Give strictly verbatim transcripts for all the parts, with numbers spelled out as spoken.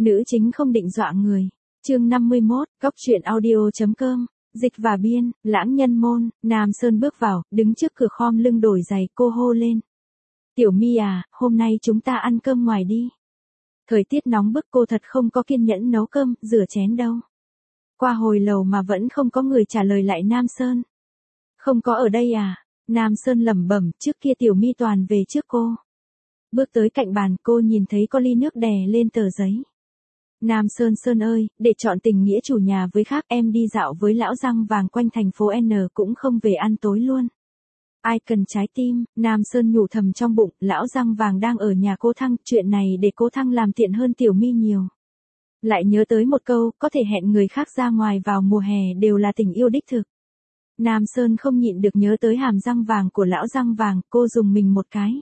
Nữ chính không định dọa người. Chương năm mươi mốt, Cóc truyện audio.com. Dịch và biên, Lãng Nhân Môn. Nam Sơn bước vào, đứng trước cửa khom lưng đổi giày, cô hô lên. Tiểu My à, hôm nay chúng ta ăn cơm ngoài đi. Thời tiết nóng bức, cô thật không có kiên nhẫn nấu cơm, rửa chén đâu. Qua hồi lầu mà vẫn không có người trả lời lại Nam Sơn. Không có ở đây à? Nam Sơn lẩm bẩm, trước kia Tiểu My toàn về trước cô. Bước tới cạnh bàn, cô nhìn thấy có ly nước đè lên tờ giấy. Nam Sơn Sơn ơi, để chọn tình nghĩa chủ nhà với khác, em đi dạo với lão răng vàng quanh thành phố N cũng không về ăn tối luôn. Ai cần trái tim? Nam Sơn nhủ thầm trong bụng, lão răng vàng đang ở nhà cô Thăng, chuyện này để cô Thăng làm tiện hơn Tiểu My nhiều. Lại nhớ tới một câu, có thể hẹn người khác ra ngoài vào mùa hè đều là tình yêu đích thực. Nam Sơn không nhịn được nhớ tới hàm răng vàng của lão răng vàng, cô dùng mình một cái.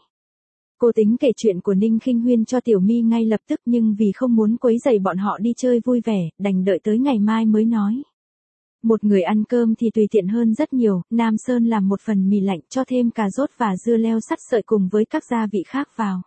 Cô tính kể chuyện của Ninh Khinh Huyên cho Tiểu My ngay lập tức, nhưng vì không muốn quấy rầy bọn họ đi chơi vui vẻ, đành đợi tới ngày mai mới nói. Một người ăn cơm thì tùy tiện hơn rất nhiều, Nam Sơn làm một phần mì lạnh cho thêm cà rốt và dưa leo sắt sợi cùng với các gia vị khác vào.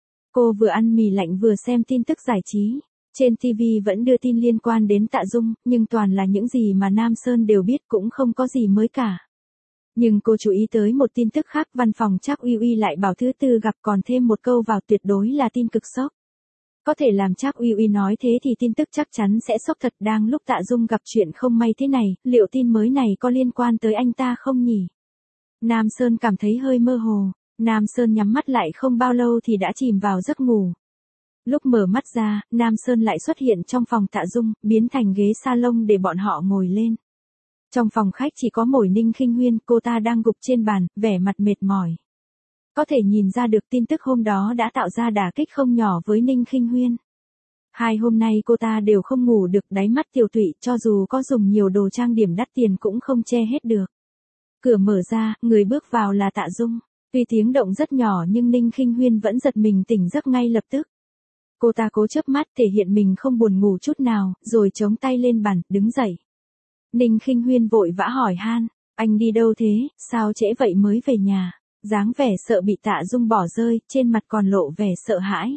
Cô vừa ăn mì lạnh vừa xem tin tức giải trí. Trên ti vi vẫn đưa tin liên quan đến Tạ Dung, nhưng toàn là những gì mà Nam Sơn đều biết, cũng không có gì mới cả. Nhưng cô chú ý tới một tin tức khác, văn phòng Trác Uy Uy lại bảo thứ tư gặp, còn thêm một câu vào, tuyệt đối là tin cực sốc. Có thể làm Trác Uy Uy nói thế thì tin tức chắc chắn sẽ sốc thật. Đang lúc Tạ Dung gặp chuyện không may thế này, liệu tin mới này có liên quan tới anh ta không nhỉ? Nam Sơn cảm thấy hơi mơ hồ. Nam Sơn nhắm mắt lại không bao lâu thì đã chìm vào giấc ngủ. Lúc mở mắt ra, Nam Sơn lại xuất hiện trong phòng Tạ Dung, biến thành ghế salon để bọn họ ngồi lên. Trong phòng khách chỉ có mỗi Ninh Khinh Huyên, cô ta đang gục trên bàn, vẻ mặt mệt mỏi. Có thể nhìn ra được tin tức hôm đó đã tạo ra đả kích không nhỏ với Ninh Khinh Huyên. Hai hôm nay cô ta đều không ngủ được, đáy mắt tiều tụy, cho dù có dùng nhiều đồ trang điểm đắt tiền cũng không che hết được. Cửa mở ra, người bước vào là Tạ Dung. Tuy tiếng động rất nhỏ nhưng Ninh Khinh Huyên vẫn giật mình tỉnh giấc ngay lập tức. Cô ta cố chớp mắt thể hiện mình không buồn ngủ chút nào, rồi chống tay lên bàn, đứng dậy. Ninh Khinh Huyên vội vã hỏi han, anh đi đâu thế, sao trễ vậy mới về nhà? Dáng vẻ sợ bị Tạ Dung bỏ rơi, trên mặt còn lộ vẻ sợ hãi.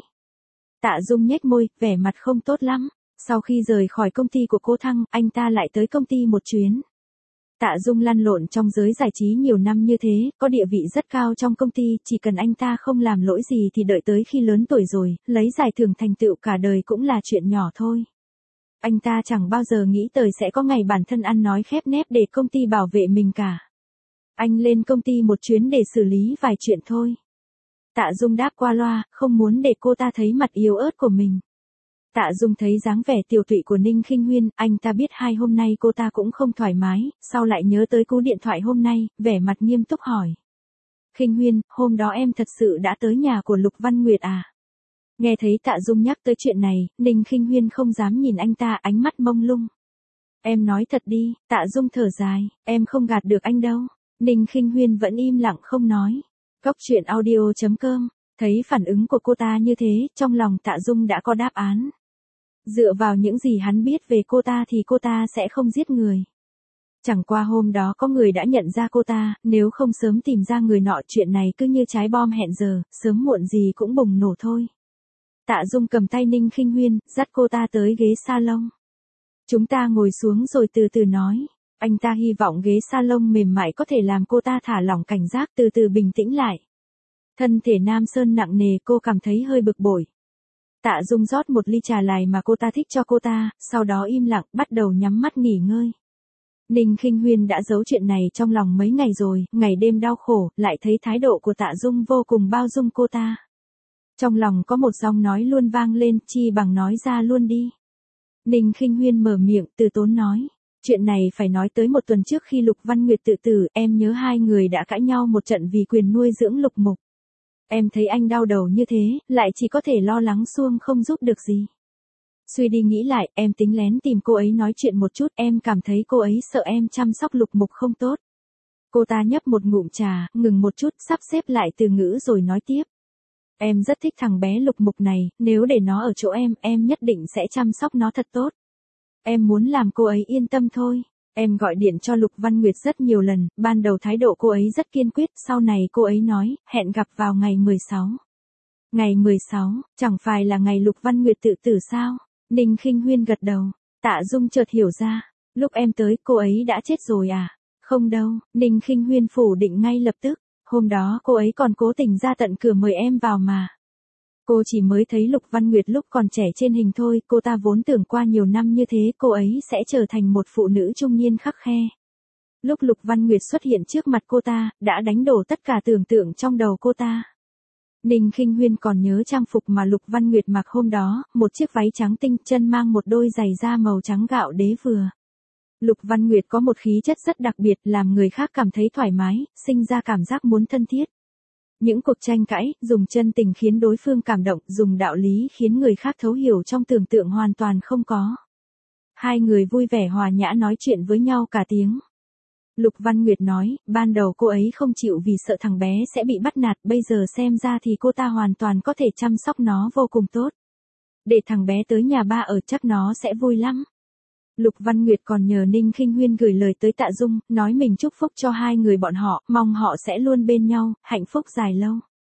Tạ Dung nhếch môi, vẻ mặt không tốt lắm. Sau khi rời khỏi công ty của cô Thăng, anh ta lại tới công ty một chuyến. Tạ Dung lăn lộn trong giới giải trí nhiều năm như thế, có địa vị rất cao trong công ty, chỉ cần anh ta không làm lỗi gì thì đợi tới khi lớn tuổi rồi, lấy giải thưởng thành tựu cả đời cũng là chuyện nhỏ thôi. Anh ta chẳng bao giờ nghĩ tới sẽ có ngày bản thân ăn nói khép nép để công ty bảo vệ mình cả. Anh lên công ty một chuyến để xử lý vài chuyện thôi. Tạ Dung đáp qua loa, không muốn để cô ta thấy mặt yếu ớt của mình. Tạ Dung thấy dáng vẻ tiều tụy của Ninh Khinh Huyên, anh ta biết hai hôm nay cô ta cũng không thoải mái, sau lại nhớ tới cú điện thoại hôm nay, vẻ mặt nghiêm túc hỏi. Khinh Huyên, hôm đó em thật sự đã tới nhà của Lục Văn Nguyệt à? Nghe thấy Tạ Dung nhắc tới chuyện này, Ninh Khinh Huyên không dám nhìn anh ta, ánh mắt mông lung. Em nói thật đi, Tạ Dung thở dài, em không gạt được anh đâu. Ninh Khinh Huyên vẫn im lặng không nói. Cóc truyện audio.com. Thấy phản ứng của cô ta như thế, trong lòng Tạ Dung đã có đáp án. Dựa vào những gì hắn biết về cô ta thì cô ta sẽ không giết người. Chẳng qua hôm đó có người đã nhận ra cô ta, nếu không sớm tìm ra người nọ, chuyện này cứ như trái bom hẹn giờ, sớm muộn gì cũng bùng nổ thôi. Tạ Dung cầm tay Ninh Khinh Huyên, dắt cô ta tới ghế salon. Chúng ta ngồi xuống rồi từ từ nói. Anh ta hy vọng ghế salon mềm mại có thể làm cô ta thả lỏng cảnh giác, từ từ bình tĩnh lại. Thân thể Nam Sơn nặng nề, cô cảm thấy hơi bực bội. Tạ Dung rót một ly trà lài mà cô ta thích cho cô ta, sau đó im lặng, bắt đầu nhắm mắt nghỉ ngơi. Ninh Khinh Huyên đã giấu chuyện này trong lòng mấy ngày rồi, ngày đêm đau khổ, lại thấy thái độ của Tạ Dung vô cùng bao dung cô ta. Trong lòng có một giọng nói luôn vang lên, chi bằng nói ra luôn đi. Ninh Khinh Huyên mở miệng, từ tốn nói. Chuyện này phải nói tới một tuần trước khi Lục Văn Nguyệt tự tử, em nhớ hai người đã cãi nhau một trận vì quyền nuôi dưỡng Lục Mục. Em thấy anh đau đầu như thế, lại chỉ có thể lo lắng suông không giúp được gì. Suy đi nghĩ lại, em tính lén tìm cô ấy nói chuyện một chút, em cảm thấy cô ấy sợ em chăm sóc Lục Mục không tốt. Cô ta nhấp một ngụm trà, ngừng một chút, sắp xếp lại từ ngữ rồi nói tiếp. Em rất thích thằng bé Lục Mục này, nếu để nó ở chỗ em, em nhất định sẽ chăm sóc nó thật tốt. Em muốn làm cô ấy yên tâm thôi. Em gọi điện cho Lục Văn Nguyệt rất nhiều lần, ban đầu thái độ cô ấy rất kiên quyết, sau này cô ấy nói, hẹn gặp vào ngày mười sáu. Ngày mười sáu, chẳng phải là ngày Lục Văn Nguyệt tự tử sao? Ninh Khinh Huyên gật đầu. Tạ Dung chợt hiểu ra. Lúc em tới, cô ấy đã chết rồi à? Không đâu, Ninh Khinh Huyên phủ định ngay lập tức. Hôm đó cô ấy còn cố tình ra tận cửa mời em vào mà. Cô chỉ mới thấy Lục Văn Nguyệt lúc còn trẻ trên hình thôi, cô ta vốn tưởng qua nhiều năm như thế cô ấy sẽ trở thành một phụ nữ trung niên khắc khe. Lúc Lục Văn Nguyệt xuất hiện trước mặt cô ta, đã đánh đổ tất cả tưởng tượng trong đầu cô ta. Ninh Khinh Huyên còn nhớ trang phục mà Lục Văn Nguyệt mặc hôm đó, một chiếc váy trắng tinh, chân mang một đôi giày da màu trắng gạo đế vừa. Lục Văn Nguyệt có một khí chất rất đặc biệt, làm người khác cảm thấy thoải mái, sinh ra cảm giác muốn thân thiết. Những cuộc tranh cãi, dùng chân tình khiến đối phương cảm động, dùng đạo lý khiến người khác thấu hiểu trong tưởng tượng hoàn toàn không có. Hai người vui vẻ hòa nhã nói chuyện với nhau cả tiếng. Lục Văn Nguyệt nói, ban đầu cô ấy không chịu vì sợ thằng bé sẽ bị bắt nạt, bây giờ xem ra thì cô ta hoàn toàn có thể chăm sóc nó vô cùng tốt. Để thằng bé tới nhà ba ở chắc nó sẽ vui lắm. Lục Văn Nguyệt còn nhờ Ninh Khinh Huyên gửi lời tới Tạ Dung, nói mình chúc phúc cho hai người bọn họ, mong họ sẽ luôn bên nhau, hạnh phúc dài lâu.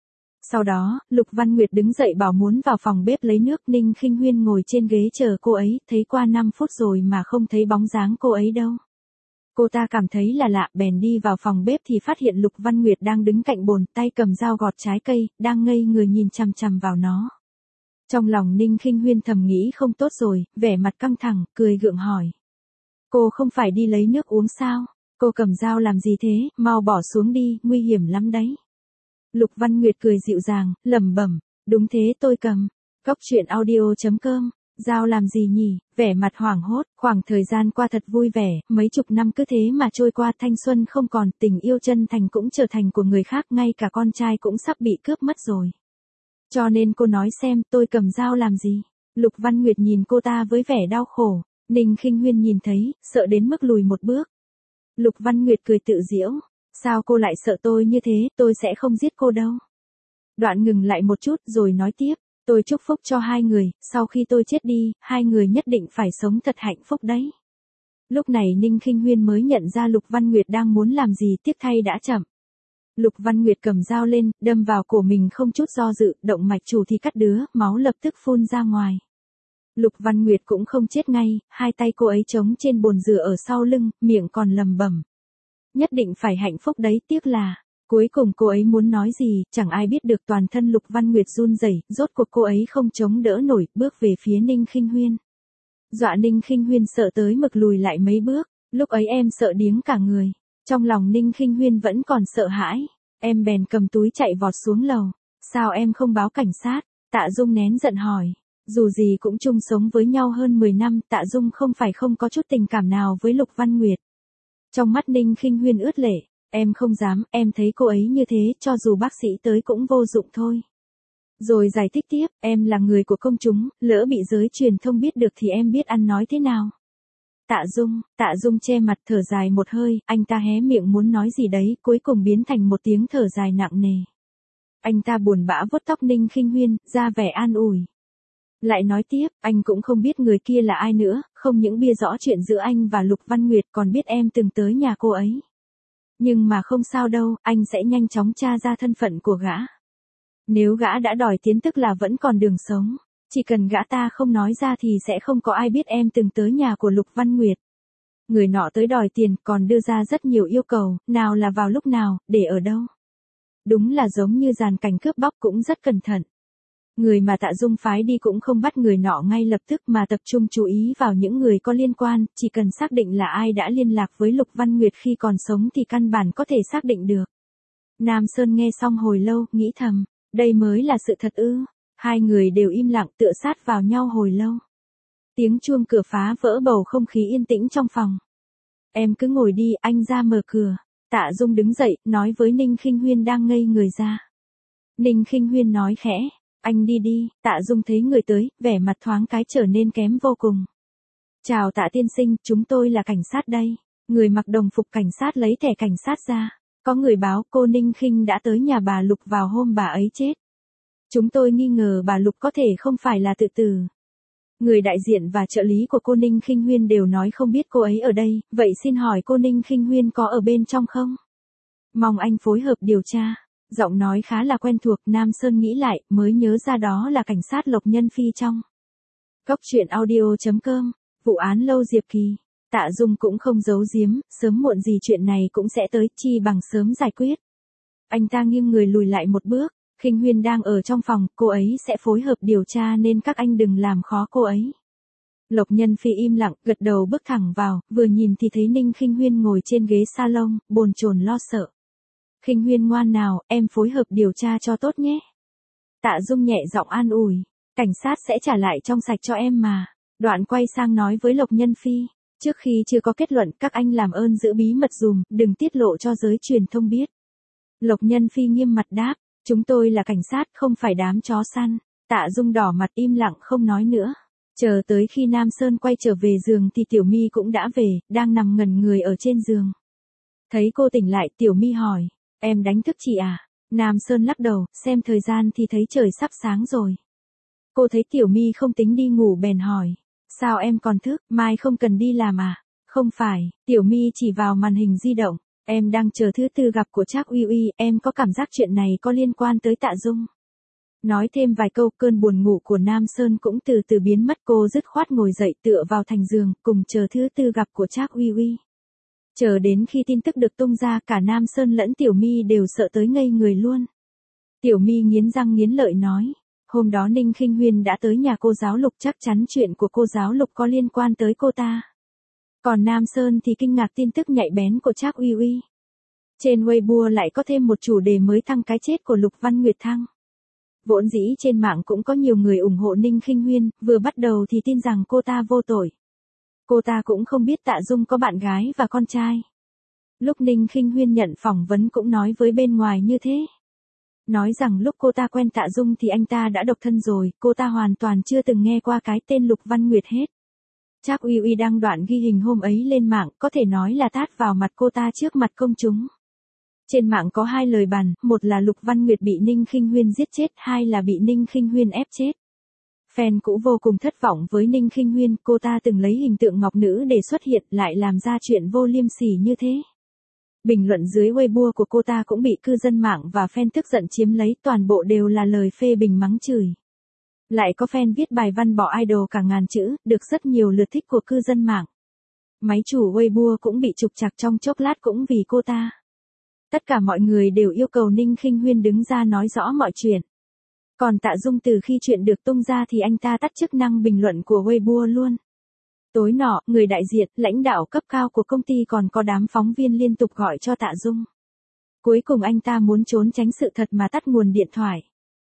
Sau đó, Lục Văn Nguyệt đứng dậy bảo muốn vào phòng bếp lấy nước, Ninh Khinh Huyên ngồi trên ghế chờ cô ấy, thấy qua năm phút rồi mà không thấy bóng dáng cô ấy đâu. Cô ta cảm thấy là lạ, bèn đi vào phòng bếp thì phát hiện Lục Văn Nguyệt đang đứng cạnh bồn, tay cầm dao gọt trái cây, đang ngây người nhìn chằm chằm vào nó. Trong lòng Ninh Khinh Huyên thầm nghĩ không tốt rồi, vẻ mặt căng thẳng, cười gượng hỏi. Cô không phải đi lấy nước uống sao? Cô cầm dao làm gì thế, mau bỏ xuống đi, nguy hiểm lắm đấy. Lục Văn Nguyệt cười dịu dàng, lẩm bẩm, đúng thế tôi cầm. Cóc truyện audio chấm com, dao làm gì nhỉ, vẻ mặt hoảng hốt, khoảng thời gian qua thật vui vẻ, mấy chục năm cứ thế mà trôi qua, thanh xuân không còn, tình yêu chân thành cũng trở thành của người khác, ngay cả con trai cũng sắp bị cướp mất rồi. Cho nên cô nói xem, tôi cầm dao làm gì? Lục Văn Nguyệt nhìn cô ta với vẻ đau khổ. Ninh Khinh Huyên nhìn thấy, sợ đến mức lùi một bước. Lục Văn Nguyệt cười tự giễu. Sao cô lại sợ tôi như thế, tôi sẽ không giết cô đâu. Đoạn ngừng lại một chút rồi nói tiếp. Tôi chúc phúc cho hai người, sau khi tôi chết đi, hai người nhất định phải sống thật hạnh phúc đấy. Lúc này Ninh Khinh Huyên mới nhận ra Lục Văn Nguyệt đang muốn làm gì, tiếc thay đã chậm. Lục Văn Nguyệt cầm dao lên, đâm vào cổ mình không chút do dự, động mạch chủ thì cắt đứa, máu lập tức phun ra ngoài. Lục Văn Nguyệt cũng không chết ngay, hai tay cô ấy chống trên bồn rửa ở sau lưng, miệng còn lầm bẩm. Nhất định phải hạnh phúc đấy, tiếc là, cuối cùng cô ấy muốn nói gì, chẳng ai biết được, toàn thân Lục Văn Nguyệt run rẩy, rốt cuộc cô ấy không chống đỡ nổi, bước về phía Ninh Khinh Huyên. Dọa Ninh Khinh Huyên sợ tới mực lùi lại mấy bước, lúc ấy em sợ điếng cả người. Trong lòng Ninh Khinh Huyên vẫn còn sợ hãi, em bèn cầm túi chạy vọt xuống lầu. Sao em không báo cảnh sát? Tạ Dung nén giận hỏi. Dù gì cũng chung sống với nhau hơn mười năm, Tạ Dung không phải không có chút tình cảm nào với Lục Văn Nguyệt. Trong mắt Ninh Khinh Huyên ướt lệ, em không dám, em thấy cô ấy như thế, cho dù bác sĩ tới cũng vô dụng thôi. Rồi giải thích tiếp, em là người của công chúng, lỡ bị giới truyền thông biết được thì em biết ăn nói thế nào. Tạ Dung, Tạ Dung che mặt thở dài một hơi, anh ta hé miệng muốn nói gì đấy, cuối cùng biến thành một tiếng thở dài nặng nề. Anh ta buồn bã vuốt tóc Ninh Khinh Huyên, ra vẻ an ủi. Lại nói tiếp, anh cũng không biết người kia là ai nữa, không những bia rõ chuyện giữa anh và Lục Văn Nguyệt, còn biết em từng tới nhà cô ấy. Nhưng mà không sao đâu, anh sẽ nhanh chóng tra ra thân phận của gã. Nếu gã đã đòi tiến tức là vẫn còn đường sống. Chỉ cần gã ta không nói ra thì sẽ không có ai biết em từng tới nhà của Lục Văn Nguyệt. Người nọ tới đòi tiền, còn đưa ra rất nhiều yêu cầu, nào là vào lúc nào, để ở đâu. Đúng là giống như dàn cảnh cướp bóc, cũng rất cẩn thận. Người mà Tạ Dung phái đi cũng không bắt người nọ ngay lập tức mà tập trung chú ý vào những người có liên quan, chỉ cần xác định là ai đã liên lạc với Lục Văn Nguyệt khi còn sống thì căn bản có thể xác định được. Nam Sơn nghe xong hồi lâu, nghĩ thầm, đây mới là sự thật ư. Hai người đều im lặng tựa sát vào nhau hồi lâu. Tiếng chuông cửa phá vỡ bầu không khí yên tĩnh trong phòng. Em cứ ngồi đi, anh ra mở cửa. Tạ Dung đứng dậy, nói với Ninh Khinh Huyên đang ngây người ra. Ninh Khinh Huyên nói khẽ, anh đi đi. Tạ Dung thấy người tới, vẻ mặt thoáng cái trở nên kém vô cùng. Chào Tạ tiên sinh, chúng tôi là cảnh sát đây. Người mặc đồng phục cảnh sát lấy thẻ cảnh sát ra. Có người báo cô Ninh Khinh đã tới nhà bà Lục vào hôm bà ấy chết. Chúng tôi nghi ngờ bà Lục có thể không phải là tự tử. Người đại diện và trợ lý của cô Ninh Khinh Huyên đều nói không biết cô ấy ở đây, vậy xin hỏi cô Ninh Khinh Huyên có ở bên trong không? Mong anh phối hợp điều tra. Giọng nói khá là quen thuộc, Nam Sơn nghĩ lại, mới nhớ ra đó là cảnh sát Lộc Nhân Phi trong. Cốc truyện audio chấm com, vụ án Lâu Diệp Kỳ. Tạ Dung cũng không giấu giếm, sớm muộn gì chuyện này cũng sẽ tới, chi bằng sớm giải quyết. Anh ta nghiêng người lùi lại một bước, Khinh Huyên đang ở trong phòng, cô ấy sẽ phối hợp điều tra nên các anh đừng làm khó cô ấy. Lộc Nhân Phi im lặng, gật đầu bước thẳng vào, vừa nhìn thì thấy Ninh Khinh Huyên ngồi trên ghế salon, bồn chồn lo sợ. Khinh Huyên ngoan nào, em phối hợp điều tra cho tốt nhé. Tạ Dung nhẹ giọng an ủi, cảnh sát sẽ trả lại trong sạch cho em mà. Đoạn quay sang nói với Lộc Nhân Phi, trước khi chưa có kết luận các anh làm ơn giữ bí mật dùm, đừng tiết lộ cho giới truyền thông biết. Lộc Nhân Phi nghiêm mặt đáp, chúng tôi là cảnh sát không phải đám chó săn. Tạ Dung đỏ mặt im lặng không nói nữa. Chờ tới khi Nam Sơn quay trở về giường thì Tiểu My cũng đã về, đang nằm ngẩn người ở trên giường. Thấy cô tỉnh lại, Tiểu My hỏi, em đánh thức chị à? Nam Sơn lắc đầu, xem thời gian thì thấy trời sắp sáng rồi. Cô thấy Tiểu My không tính đi ngủ bèn hỏi, sao em còn thức, mai không cần đi làm à? Không phải, Tiểu My chỉ vào màn hình di động, em đang chờ thứ tư gặp của Trác Uy Uy, em có cảm giác chuyện này có liên quan tới Tạ Dung. Nói thêm vài câu, cơn buồn ngủ của Nam Sơn cũng từ từ biến mất, cô dứt khoát ngồi dậy tựa vào thành giường, cùng chờ thứ tư gặp của Trác Uy Uy. Chờ đến khi tin tức được tung ra, cả Nam Sơn lẫn Tiểu My đều sợ tới ngây người luôn. Tiểu My nghiến răng nghiến lợi nói, hôm đó Ninh Khinh Huyên đã tới nhà cô giáo Lục, chắc chắn chuyện của cô giáo Lục có liên quan tới cô ta. Còn Nam Sơn thì kinh ngạc tin tức nhạy bén của Trác Uy Uy. Trên Weibo lại có thêm một chủ đề mới thăng cái chết của Lục Văn Nguyệt Thăng. Vốn dĩ trên mạng cũng có nhiều người ủng hộ Ninh Khinh Huyên, vừa bắt đầu thì tin rằng cô ta vô tội. Cô ta cũng không biết Tạ Dung có bạn gái và con trai. Lúc Ninh Khinh Huyên nhận phỏng vấn cũng nói với bên ngoài như thế. Nói rằng lúc cô ta quen Tạ Dung thì anh ta đã độc thân rồi, cô ta hoàn toàn chưa từng nghe qua cái tên Lục Văn Nguyệt hết. Trác Uy Uy đăng đoạn ghi hình hôm ấy lên mạng, có thể nói là tát vào mặt cô ta trước mặt công chúng. Trên mạng có hai lời bàn, một là Lục Văn Nguyệt bị Ninh Khinh Huyên giết chết, hai là bị Ninh Khinh Huyên ép chết. Fan cũ vô cùng thất vọng với Ninh Khinh Huyên, cô ta từng lấy hình tượng ngọc nữ để xuất hiện lại làm ra chuyện vô liêm sỉ như thế. Bình luận dưới Weibo của cô ta cũng bị cư dân mạng và fan tức giận chiếm lấy, toàn bộ đều là lời phê bình mắng chửi. Lại có fan viết bài văn bỏ idol cả ngàn chữ, được rất nhiều lượt thích của cư dân mạng. Máy chủ Weibo cũng bị trục trặc trong chốc lát cũng vì cô ta. Tất cả mọi người đều yêu cầu Ninh Khinh Huyên đứng ra nói rõ mọi chuyện. Còn Tạ Dung từ khi chuyện được tung ra thì anh ta tắt chức năng bình luận của Weibo luôn. Tối nọ, người đại diện, lãnh đạo cấp cao của công ty còn có đám phóng viên liên tục gọi cho Tạ Dung. Cuối cùng anh ta muốn trốn tránh sự thật mà tắt nguồn điện thoại.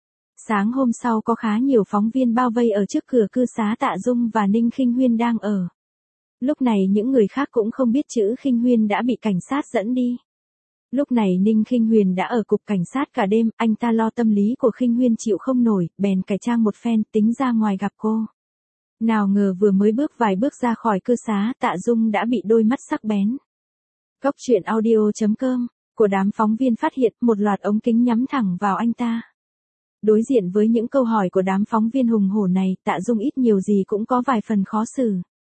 Sáng hôm sau có khá nhiều phóng viên bao vây ở trước cửa cư xá Tạ Dung và Ninh Khinh Huyên đang ở. Lúc này những người khác cũng không biết chữ Khinh Huyên đã bị cảnh sát dẫn đi. Lúc này Ninh Khinh Huyên đã ở cục cảnh sát cả đêm, anh ta lo tâm lý của Khinh Huyên chịu không nổi, bèn cải trang một phen tính ra ngoài gặp cô. Nào ngờ vừa mới bước vài bước ra khỏi cư xá, Tạ Dung đã bị đôi mắt sắc bén. Cốc truyện audio chấm com của đám phóng viên phát hiện một loạt ống kính nhắm thẳng vào anh ta. Đối diện với những câu hỏi của đám phóng viên hùng hổ này, Tạ Dung ít nhiều gì cũng có vài phần khó xử.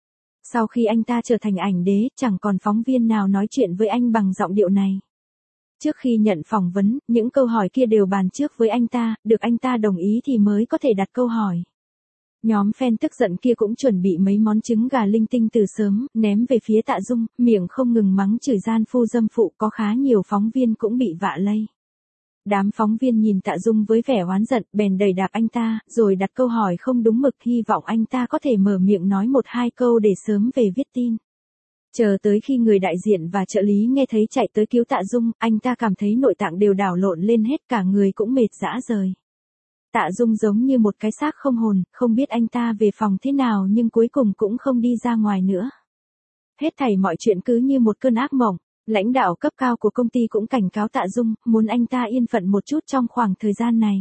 Sau khi anh ta trở thành ảnh đế, chẳng còn phóng viên nào nói chuyện với anh bằng giọng điệu này. Trước khi nhận phỏng vấn, những câu hỏi kia đều bàn trước với anh ta, được anh ta đồng ý thì mới có thể đặt câu hỏi. Nhóm fan tức giận kia cũng chuẩn bị mấy món trứng gà linh tinh từ sớm, ném về phía Tạ Dung, miệng không ngừng mắng chửi gian phu dâm phụ, có khá nhiều phóng viên cũng bị vạ lây. Đám phóng viên nhìn Tạ Dung với vẻ oán giận, bèn đẩy đạp anh ta, rồi đặt câu hỏi không đúng mực, hy vọng anh ta có thể mở miệng nói một hai câu để sớm về viết tin. Chờ tới khi người đại diện và trợ lý nghe thấy chạy tới cứu Tạ Dung, anh ta cảm thấy nội tạng đều đảo lộn lên hết, cả người cũng mệt rã rời. Tạ Dung giống như một cái xác không hồn, không biết anh ta về phòng thế nào nhưng cuối cùng cũng không đi ra ngoài nữa. Hết thảy mọi chuyện cứ như một cơn ác mộng, lãnh đạo cấp cao của công ty cũng cảnh cáo Tạ Dung, muốn anh ta yên phận một chút trong khoảng thời gian này.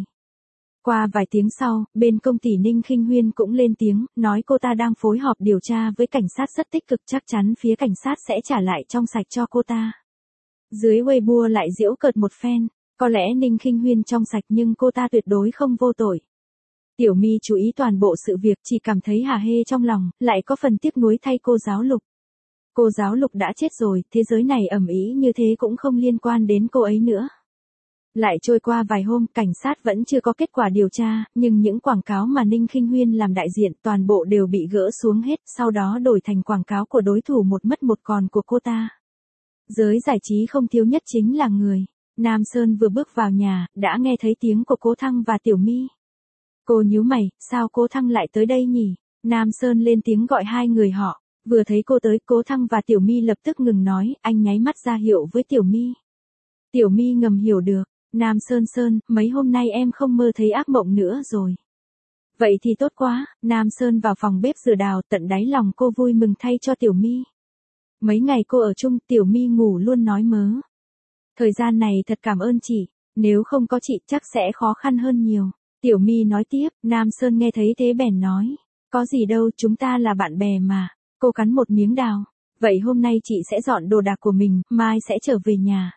Qua vài tiếng sau, bên công ty Ninh Khinh Huyên cũng lên tiếng, nói cô ta đang phối hợp điều tra với cảnh sát rất tích cực, chắc chắn phía cảnh sát sẽ trả lại trong sạch cho cô ta. Dưới Weibo lại giễu cợt một phen, có lẽ Ninh Khinh Huyên trong sạch nhưng cô ta tuyệt đối không vô tội. Tiểu My chú ý toàn bộ sự việc, chỉ cảm thấy hả hê trong lòng, lại có phần tiếc nuối thay cô giáo Lục. Cô giáo Lục đã chết rồi, thế giới này ầm ĩ như thế cũng không liên quan đến cô ấy nữa. Lại trôi qua vài hôm, cảnh sát vẫn chưa có kết quả điều tra, nhưng những quảng cáo mà Ninh Khinh Huyên làm đại diện toàn bộ đều bị gỡ xuống hết, sau đó đổi thành quảng cáo của đối thủ một mất một còn của cô ta. Giới giải trí không thiếu nhất chính là người. Nam Sơn vừa bước vào nhà, đã nghe thấy tiếng của Cố Thăng và Tiểu My. Cô nhíu mày, sao Cố Thăng lại tới đây nhỉ? Nam Sơn lên tiếng gọi hai người họ. Vừa thấy cô tới, Cố Thăng và Tiểu My lập tức ngừng nói, anh nháy mắt ra hiệu với Tiểu My. Tiểu My ngầm hiểu được. Nam Sơn Sơn, mấy hôm nay em không mơ thấy ác mộng nữa rồi. Vậy thì tốt quá. Nam Sơn vào phòng bếp rửa đào, tận đáy lòng cô vui mừng thay cho Tiểu My. Mấy ngày cô ở chung, Tiểu My ngủ luôn nói mớ. Thời gian này thật cảm ơn chị, nếu không có chị chắc sẽ khó khăn hơn nhiều. Tiểu My nói tiếp, Nam Sơn nghe thấy thế bèn nói. Có gì đâu, chúng ta là bạn bè mà. Cô cắn một miếng đào. Vậy hôm nay chị sẽ dọn đồ đạc của mình, mai sẽ trở về nhà.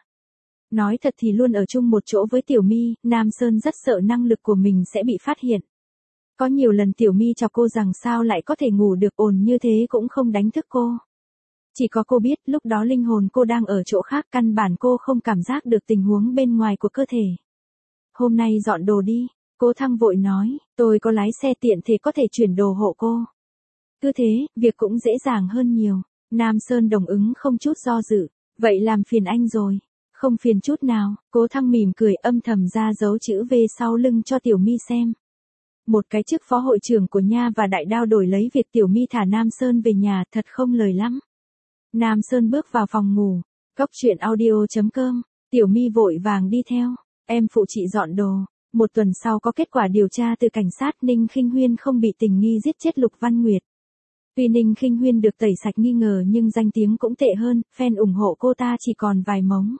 Nói thật thì luôn ở chung một chỗ với Tiểu My, Nam Sơn rất sợ năng lực của mình sẽ bị phát hiện. Có nhiều lần Tiểu My chọc cô rằng sao lại có thể ngủ được ổn như thế cũng không đánh thức cô. Chỉ có cô biết lúc đó linh hồn cô đang ở chỗ khác, căn bản cô không cảm giác được tình huống bên ngoài của cơ thể. Hôm nay dọn đồ đi, Cố Thăng vội nói, tôi có lái xe tiện thì có thể chuyển đồ hộ cô. Cứ thế, việc cũng dễ dàng hơn nhiều. Nam Sơn đồng ứng không chút do dự, vậy làm phiền anh rồi. Không phiền chút nào, Cố Thăng mỉm cười âm thầm ra dấu chữ V sau lưng cho Tiểu My xem. Một cái chức phó hội trưởng của Nha và Đại Đao đổi lấy việc Tiểu My thả Nam Sơn về nhà thật không lời lắm. Nam Sơn bước vào phòng ngủ. Cốc truyện audio chấm com. Tiểu My vội vàng đi theo. Em phụ chị dọn đồ. Một tuần sau có kết quả điều tra từ cảnh sát, Ninh Khinh Huyên không bị tình nghi giết chết Lục Văn Nguyệt. Tuy Ninh Khinh Huyên được tẩy sạch nghi ngờ nhưng danh tiếng cũng tệ hơn, fan ủng hộ cô ta chỉ còn vài mống.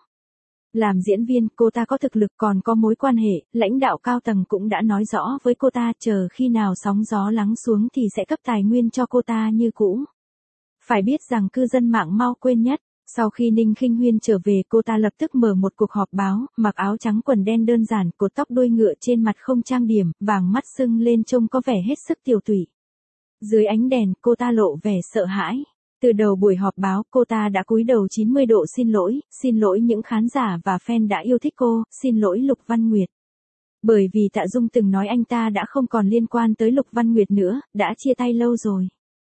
Làm diễn viên, cô ta có thực lực còn có mối quan hệ, lãnh đạo cao tầng cũng đã nói rõ với cô ta chờ khi nào sóng gió lắng xuống thì sẽ cấp tài nguyên cho cô ta như cũ. Phải biết rằng cư dân mạng mau quên nhất, sau khi Ninh Khinh Huyên trở về cô ta lập tức mở một cuộc họp báo, mặc áo trắng quần đen đơn giản, cột tóc đuôi ngựa trên mặt không trang điểm, vàng mắt sưng lên trông có vẻ hết sức tiều tụy. Dưới ánh đèn, cô ta lộ vẻ sợ hãi. Từ đầu buổi họp báo, cô ta đã cúi đầu chín mươi độ xin lỗi, xin lỗi những khán giả và fan đã yêu thích cô, xin lỗi Lục Văn Nguyệt. Bởi vì Tạ Dung từng nói anh ta đã không còn liên quan tới Lục Văn Nguyệt nữa, đã chia tay lâu rồi.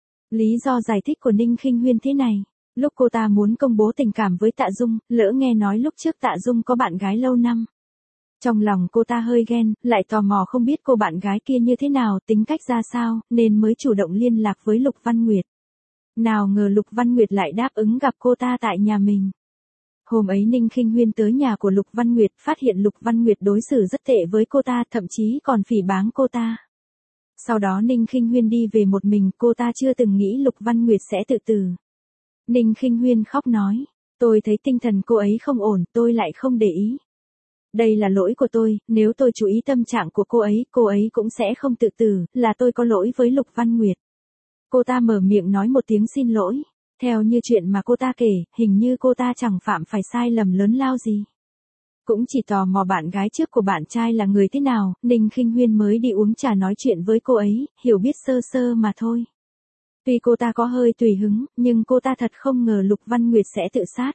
Lý do giải thích của Ninh Khinh Huyên thế này, lúc cô ta muốn công bố tình cảm với Tạ Dung, lỡ nghe nói lúc trước Tạ Dung có bạn gái lâu năm. Trong lòng cô ta hơi ghen, lại tò mò không biết cô bạn gái kia như thế nào, tính cách ra sao, nên mới chủ động liên lạc với Lục Văn Nguyệt. Nào ngờ Lục Văn Nguyệt lại đáp ứng gặp cô ta tại nhà mình. Hôm ấy Ninh Khinh Huyên tới nhà của Lục Văn Nguyệt, phát hiện Lục Văn Nguyệt đối xử rất tệ với cô ta, thậm chí còn phỉ báng cô ta. Sau đó Ninh Khinh Huyên đi về một mình, cô ta chưa từng nghĩ Lục Văn Nguyệt sẽ tự tử. Ninh Khinh Huyên khóc nói, tôi thấy tinh thần cô ấy không ổn, tôi lại không để ý. Đây là lỗi của tôi, nếu tôi chú ý tâm trạng của cô ấy, cô ấy cũng sẽ không tự tử, là tôi có lỗi với Lục Văn Nguyệt. Cô ta mở miệng nói một tiếng xin lỗi. Theo như chuyện mà cô ta kể, hình như cô ta chẳng phạm phải sai lầm lớn lao gì. Cũng chỉ tò mò bạn gái trước của bạn trai là người thế nào, Ninh Khinh Huyên mới đi uống trà nói chuyện với cô ấy, hiểu biết sơ sơ mà thôi. Tuy cô ta có hơi tùy hứng, nhưng cô ta thật không ngờ Lục Văn Nguyệt sẽ tự sát.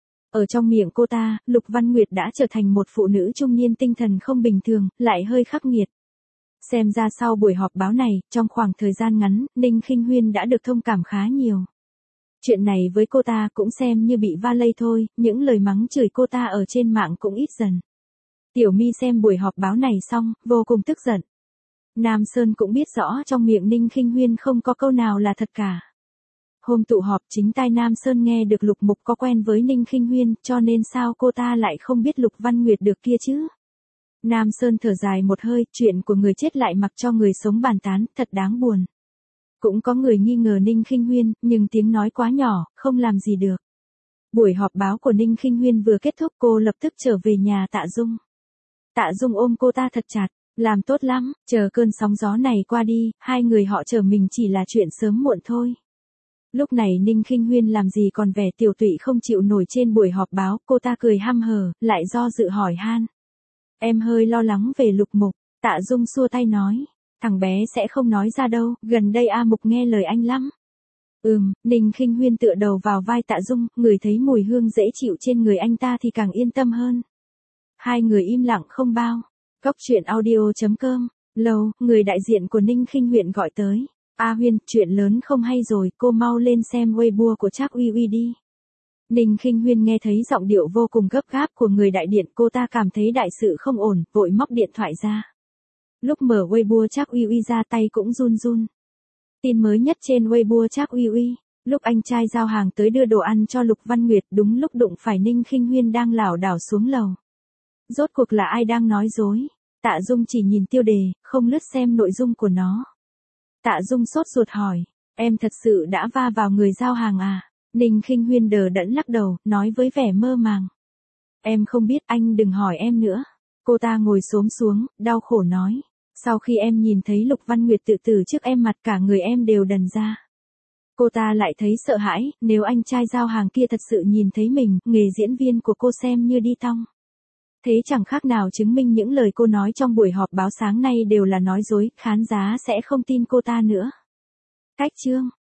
Ở trong miệng cô ta, Lục Văn Nguyệt đã trở thành một phụ nữ trung niên tinh thần không bình thường, lại hơi khắc nghiệt. Xem ra sau buổi họp báo này, trong khoảng thời gian ngắn, Ninh Khinh Huyên đã được thông cảm khá nhiều. Chuyện này với cô ta cũng xem như bị va lây thôi, những lời mắng chửi cô ta ở trên mạng cũng ít dần. Tiểu My xem buổi họp báo này xong, vô cùng tức giận. Nam Sơn cũng biết rõ trong miệng Ninh Khinh Huyên không có câu nào là thật cả. Hôm tụ họp chính tai Nam Sơn nghe được Lục Mục có quen với Ninh Khinh Huyên, cho nên sao cô ta lại không biết Lục Văn Nguyệt được kia chứ? Nam Sơn thở dài một hơi, chuyện của người chết lại mặc cho người sống bàn tán, thật đáng buồn. Cũng có người nghi ngờ Ninh Khinh Huyên, nhưng tiếng nói quá nhỏ, không làm gì được. Buổi họp báo của Ninh Khinh Huyên vừa kết thúc, cô lập tức trở về nhà Tạ Dung. Tạ Dung ôm cô ta thật chặt, làm tốt lắm, chờ cơn sóng gió này qua đi, hai người họ chờ mình chỉ là chuyện sớm muộn thôi. Lúc này Ninh Khinh Huyên làm gì còn vẻ tiểu tụy không chịu nổi trên buổi họp báo, cô ta cười hăm hở, lại do dự hỏi han. Em hơi lo lắng về Lục Mục, Tạ Dung xua tay nói. Thằng bé sẽ không nói ra đâu, gần đây A Mục nghe lời anh lắm. Ừm, Ninh Khinh Huyên tựa đầu vào vai Tạ Dung, người thấy mùi hương dễ chịu trên người anh ta thì càng yên tâm hơn. Hai người im lặng không bao. Cốc truyện audio.com. Lâu, người đại diện của Ninh Khinh Huyền gọi tới. A Huyên, chuyện lớn không hay rồi, cô mau lên xem Weibo của Trác Uy Uy đi. Ninh Khinh Huyên nghe thấy giọng điệu vô cùng gấp gáp của người đại điện, cô ta cảm thấy đại sự không ổn, vội móc điện thoại ra. Lúc mở Weibo Trác Uy Uy ra tay cũng run run. Tin mới nhất trên Weibo Trác Uy Uy, lúc anh trai giao hàng tới đưa đồ ăn cho Lục Văn Nguyệt, đúng lúc đụng phải Ninh Khinh Huyên đang lảo đảo xuống lầu. Rốt cuộc là ai đang nói dối? Tạ Dung chỉ nhìn tiêu đề, không lướt xem nội dung của nó. Tạ Dung sốt ruột hỏi, em thật sự đã va vào người giao hàng à? Ninh Khinh Huyên đờ đẫn lắc đầu, nói với vẻ mơ màng. Em không biết, anh đừng hỏi em nữa. Cô ta ngồi xổm xuống, đau khổ nói. Sau khi em nhìn thấy Lục Văn Nguyệt tự tử trước em, mặt cả người em đều đần ra. Cô ta lại thấy sợ hãi, nếu anh trai giao hàng kia thật sự nhìn thấy mình, nghề diễn viên của cô xem như đi tong. Thế chẳng khác nào chứng minh những lời cô nói trong buổi họp báo sáng nay đều là nói dối, khán giả sẽ không tin cô ta nữa. Cách chương